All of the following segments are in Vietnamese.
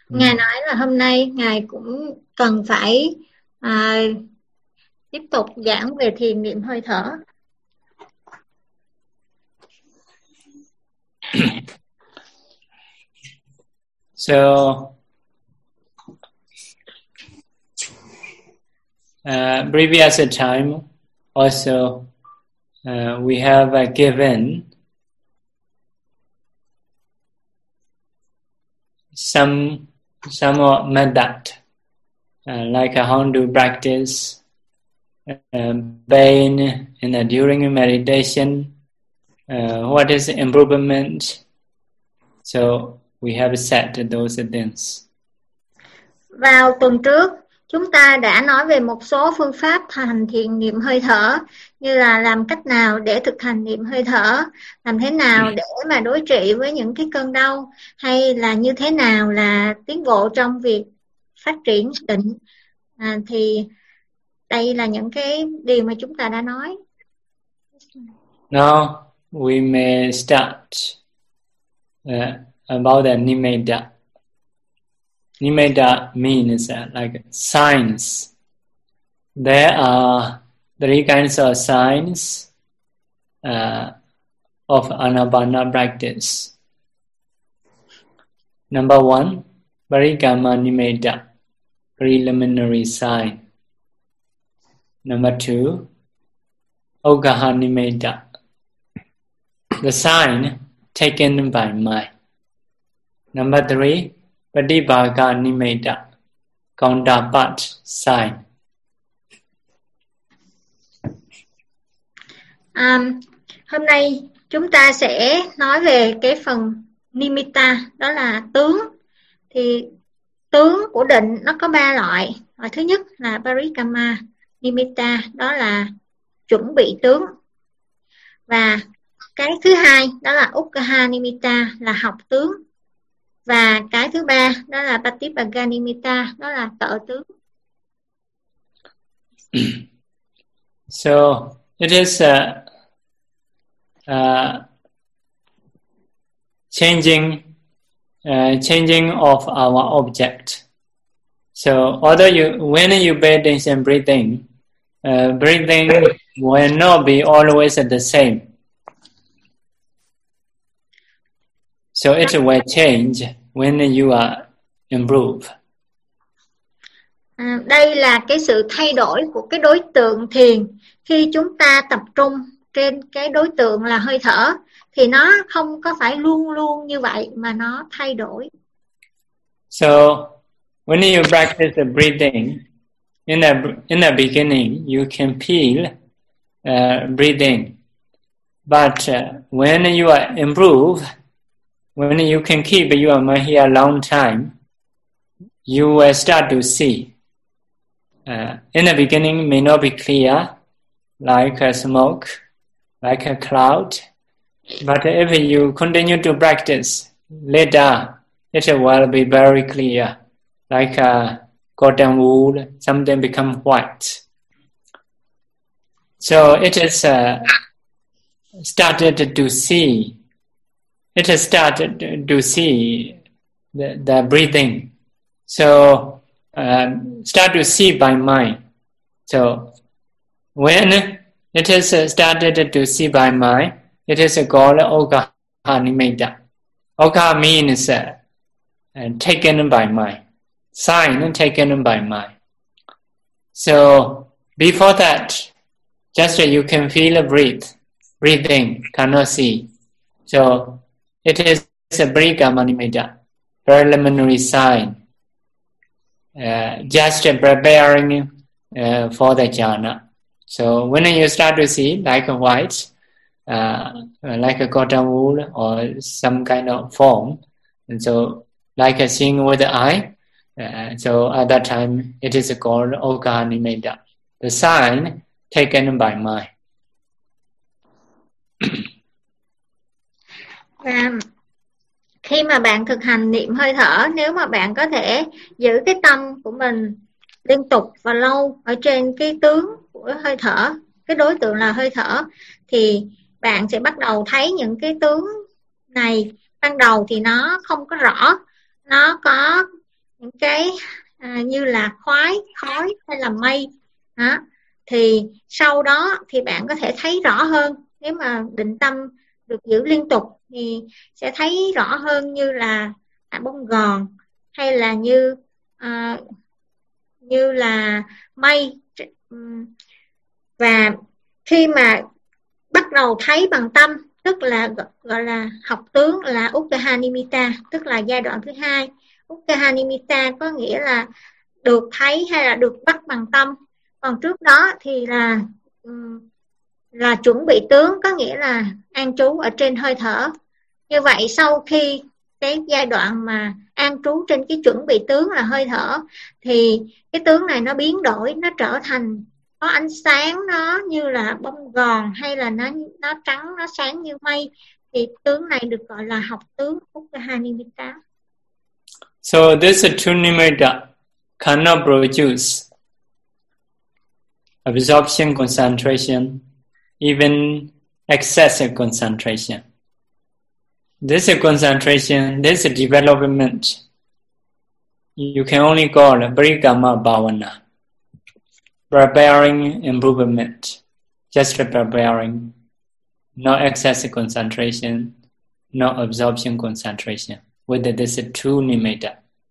Ngài nói là hôm nay Ngài cũng cần phải tiếp tục giảng về thiền niệm hơi thở. So, previous time also we have given some method like how to practice pain during meditation, what is improvement. So we have set those things. Vào tuần trước, chúng ta đã nói về một số phương pháp hành thiền niệm hơi thở, như là làm cách nào để thực hành niệm hơi thở, làm thế nào để mà đối trị với những cái cơn đau, hay là như thế nào là tiến bộ trong việc phát triển định. Thì đây là những cái điều mà chúng ta đã nói. Now we may start about the Nimitta. Nimitta means like signs. There are 3 kinds of signs of Anapana practice. Number 1, Parikama Nimitta, preliminary sign. Number 2, Ogaha Nimitta, the sign taken by mind. Number 3, Pratibhaga Nimitta, counterpart sign. Hôm nay chúng ta sẽ nói về cái phần Nimitta, đó là tướng. Thì tướng của định nó có 3 loại. Loại thứ nhất là Parikama Nimitta, đó là chuẩn bị tướng. Và cái thứ hai đó là Ukkaha Nimitta, là học tướng. Và cái thứ ba đó là Patibhaga Nimitta, đó là tợ tướng. So it is changing of our object. So when you pay attention breathing, breathing will not be always the same. So it will change when you are improved. Đây là cái sự thay đổi của cái đối tượng thiền. Khi chúng ta tập trung trên cái đối tượng là hơi thở, thì nó không có phải luôn luôn như vậy, mà nó thay đổi. So when you practice the breathing, in the beginning you can feel breathing, but when you are improved, when you can keep your mind here a long time, you will start to see. In the beginning, it may not be clear, like a smoke, like a cloud. But if you continue to practice, later it will be very clear, like a cotton wool, something become white. So it is started to see. It has started to see the breathing. So start to see by mind. So when it is started to see by mind, it is called Ogaha Nimitta. Ogaha means taken by mind. Sign taken by mind. So before that, just you can feel breathing, cannot see. So it is a Parikama Nimitta, preliminary sign, just preparing for the jhana. So when you start to see like a white, like a cotton wool or some kind of form, and so like a seeing with the eye, so at that time it is called Ogaha Nimitta, the sign taken by mind. Và khi mà bạn thực hành niệm hơi thở, nếu mà bạn có thể giữ cái tâm của mình liên tục và lâu ở trên cái tướng của hơi thở, cái đối tượng là hơi thở, thì bạn sẽ bắt đầu thấy những cái tướng này ban đầu thì nó không có rõ, nó có những cái như là khói hay là mây đó. Thì sau đó thì bạn có thể thấy rõ hơn. Nếu mà định tâm được giữ liên tục thì sẽ thấy rõ hơn, như là bông gòn hay là như là mây. Và khi mà bắt đầu thấy bằng tâm, tức là gọi là học tướng là Ukkha Nimitta, tức là giai đoạn thứ hai. Ukkha Nimitta có nghĩa là được thấy hay là được bắt bằng tâm. Còn trước đó thì là chuẩn bị tướng, có nghĩa là an trú ở trên hơi thở. Như vậy sau khi cái giai đoạn mà an trú trên cái chuẩn bị tướng là hơi thở, thì cái tướng này nó biến đổi, nó trở thành có ánh sáng, nó như là bông gòn hay là nó trắng, nó sáng như mây. Thì tướng này được gọi là học tướng Ukkha Nimitta. So this two nimitta cannot produce absorption concentration, even excessive concentration. This concentration, this development, you can only call Parikama Bhavana, preparing improvement, just preparing, no excessive concentration, no absorption concentration, with this two nimitta.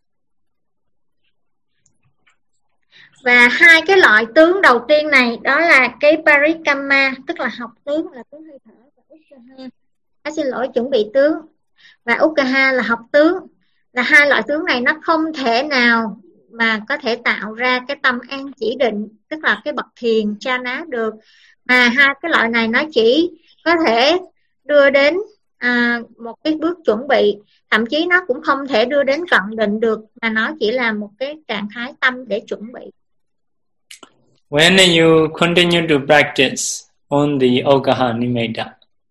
Và hai cái loại tướng đầu tiên này đó là cái Parikama, tức là học tướng là tướng hơi thở, và Ukkha, chuẩn bị tướng, và Ukkha là học tướng. Là hai loại tướng này nó không thể nào mà có thể tạo ra cái tâm an chỉ định, tức là cái bậc thiền chana được, mà hai cái loại này nó chỉ có thể đưa đến một cái bước chuẩn bị, thậm chí nó cũng không thể đưa đến cận định được, mà nó chỉ là một cái trạng thái tâm để chuẩn bị. When you continue to practice on the Ukkha Nimitta,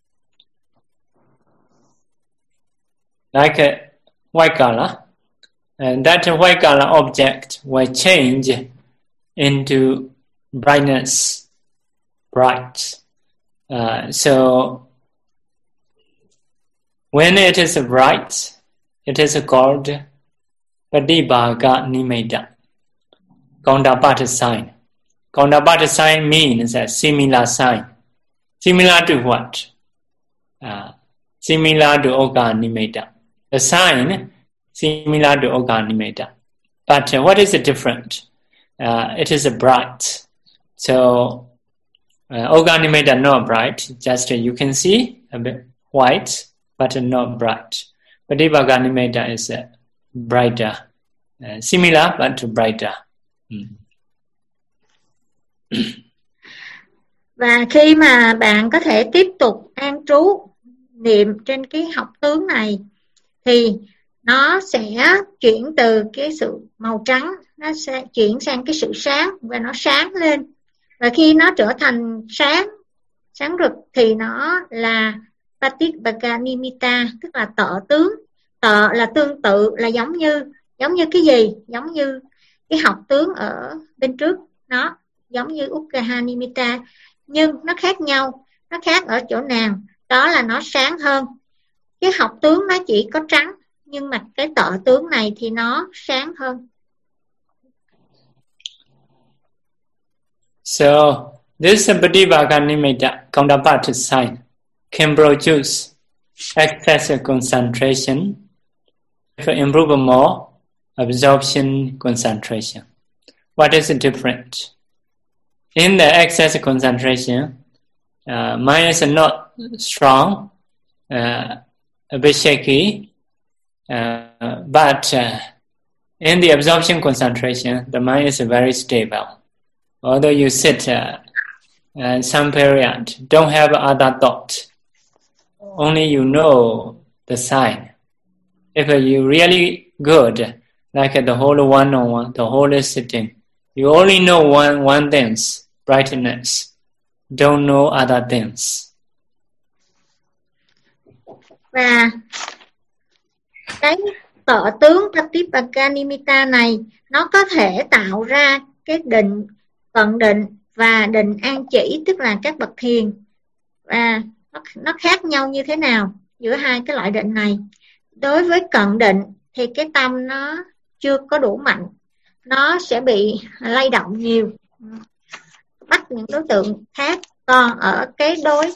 like a white color, and that white color object will change into brightness, bright. So when it is bright, it is called Patibhaga Nimitta, counterpart sign. Counterpart sign means a similar sign. Similar to what? Similar to Ukkha Nimitta. The sign similar to Ukkha Nimitta. But what is different? It is bright. So Ukkha Nimitta not bright. Just you can see a bit white, but not bright. Patibhaga Nimitta is brighter. Similar but brighter. Và khi mà bạn có thể tiếp tục an trú niệm trên cái học tướng này, thì nó sẽ chuyển từ cái sự màu trắng, nó sẽ chuyển sang cái sự sáng, và nó sáng lên. Và khi nó trở thành sáng rực thì nó là Patibhaga Nimitta, tức là tợ tướng. Tợ là tương tự, là giống như cái gì? Giống như cái học tướng ở bên trước, nó giống như Ukkha Nimitta, nhưng nó khác nhau. Nó khác ở chỗ nào? Đó là nó sáng hơn. Cái học tướng nó chỉ có trắng, nhưng mà cái tợ tướng này thì nó sáng hơn. So this Patibhaga Nimitta, counterpart sign, can produce excessive concentration, to improve more absorption concentration. What is different? In the excess concentration, mind is not strong, a bit shaky, but in the absorption concentration, the mind is very stable. Although you sit some period, don't have other thought, only you know the sign. If you really good, like the whole one-on-one, the whole sitting, you only know one things, brightness, don't know other things. Và cái tợ tướng Patibhaga Nimitta này nó có thể tạo ra cái định, cận định và định an chỉ, tức là các bậc thiền. Và nó khác nhau như thế nào giữa hai cái loại định này? Đối với cận định thì cái tâm nó chưa có đủ mạnh, nó sẽ bị lay động nhiều, bắt những đối tượng khác. Còn ở cái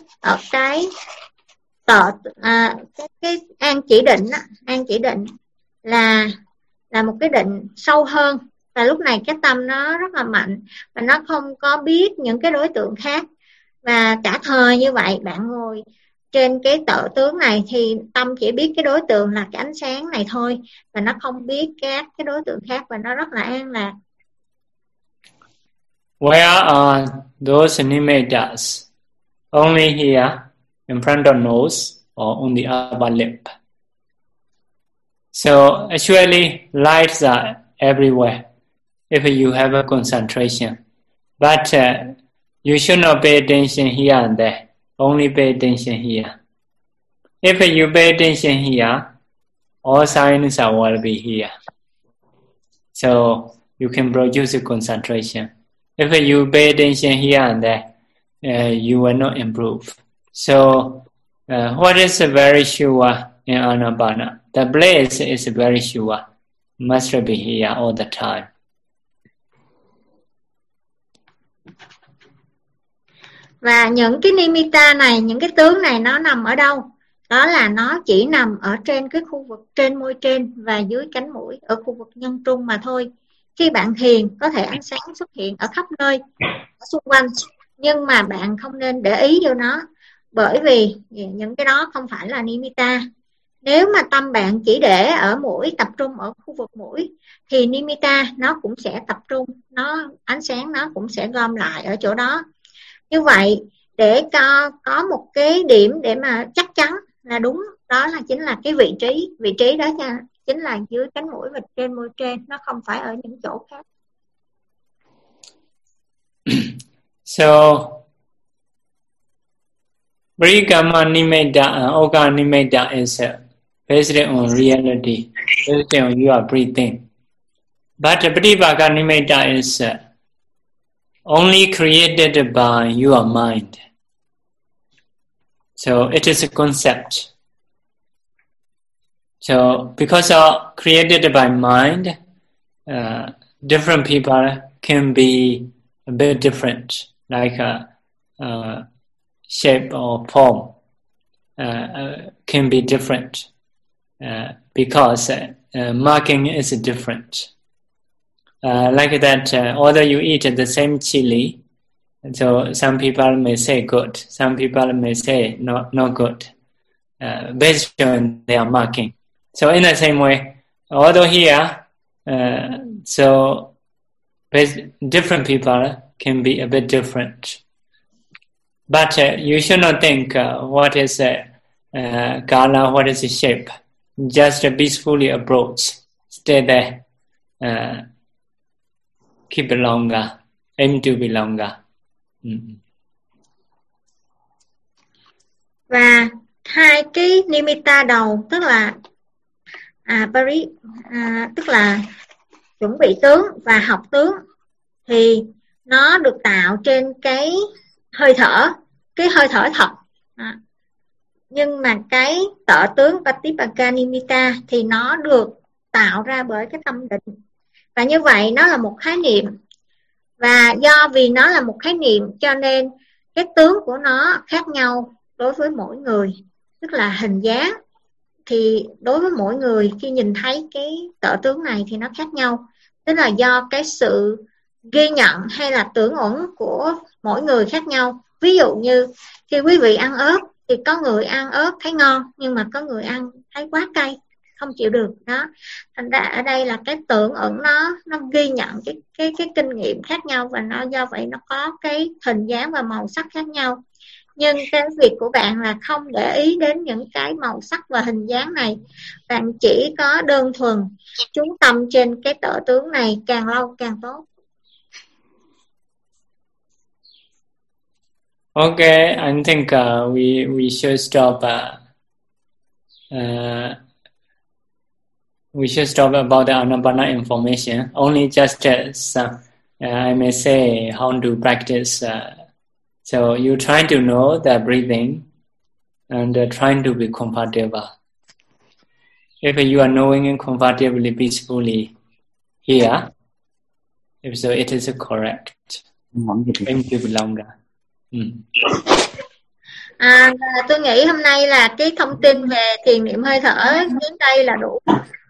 cái an chỉ định á, an chỉ định là một cái định sâu hơn, và lúc này cái tâm nó rất là mạnh và nó không có biết những cái đối tượng khác. Và cả thời như vậy, bạn ngồi trên cái tợ tướng này thì tâm chỉ biết cái đối tượng là cái ánh sáng này thôi, và nó không biết các cái đối tượng khác, và nó rất là an lạc. Where are those nimittas? Only here, in front of nose, or on the upper lip. So actually, lights are everywhere if you have a concentration. But you should not pay attention here and there. Only pay attention here. If you pay attention here, all signs will be here. So you can produce a concentration. If you pay attention here and there, you will not improve. So what is very sure in Anapana? The place is very sure. Must be here all the time. Và những cái nimitta này, những cái tướng này nó nằm ở đâu? Đó là nó chỉ nằm ở trên cái khu vực trên môi trên và dưới cánh mũi, ở khu vực nhân trung mà thôi. Khi bạn thiền, có thể ánh sáng xuất hiện ở khắp nơi, ở xung quanh, nhưng mà bạn không nên để ý vô nó, bởi vì những cái đó không phải là nimitta. Nếu mà tâm bạn chỉ để ở mũi, tập trung ở khu vực mũi, thì nimitta nó cũng sẽ tập trung, ánh sáng nó cũng sẽ gom lại ở chỗ đó. Như vậy, để có một cái điểm để mà chắc chắn là đúng, đó là chính là cái vị trí đó chính là dưới cánh mũi và trên môi trên, nó không phải ở những chỗ khác. So Parikama Nimitta and Oka Nimitta is based on reality, based on your breathing. But Pratipaka Nimitta is only created by your mind. So it is a concept. So because of created by mind, different people can be a bit different, like shape or form can be different because marking is different. Like that, although you eat the same chili, so some people may say good, some people may say not good, based on their marking. So in the same way, although here, so different people can be a bit different. But you should not think what is color, what is the shape. Just peacefully approach, stay there, keep it longer, aim to be longer. Và hai cái nimitta đầu, tức là tức là chuẩn bị tướng và học tướng, thì nó được tạo trên cái hơi thở thật. Nhưng mà cái tợ tướng Patipaka Nimitta thì nó được tạo ra bởi cái tâm định. Và như vậy nó là một khái niệm. Và vì nó là một khái niệm cho nên cái tướng của nó khác nhau đối với mỗi người. Tức là hình dáng thì đối với mỗi người khi nhìn thấy cái tợ tướng này thì nó khác nhau. Tức là do cái sự ghi nhận hay là tưởng uẩn của mỗi người khác nhau. Ví dụ như khi quý vị ăn ớt thì có người ăn ớt thấy ngon, nhưng mà có người ăn thấy quá cay, không chịu được đó. Thành ra ở đây là cái tưởng uẩn nó ghi nhận cái kinh nghiệm khác nhau, và nó do vậy nó có cái hình dáng và màu sắc khác nhau. Nhưng cái việc của bạn là không để ý đến những cái màu sắc và hình dáng này, bạn chỉ có đơn thuần chú tâm trên cái tợ tướng này, càng lâu càng tốt. Okay, I think we should stop. We should stop about the Anapana information. Only just as I may say how to practice. So you try to know the breathing and trying to be comfortable. If you are knowing comfortably, peacefully, here. If so, it is correct. Thank you, Long. Tôi nghĩ hôm nay là cái thông tin về thiền niệm hơi thở đến đây là đủ.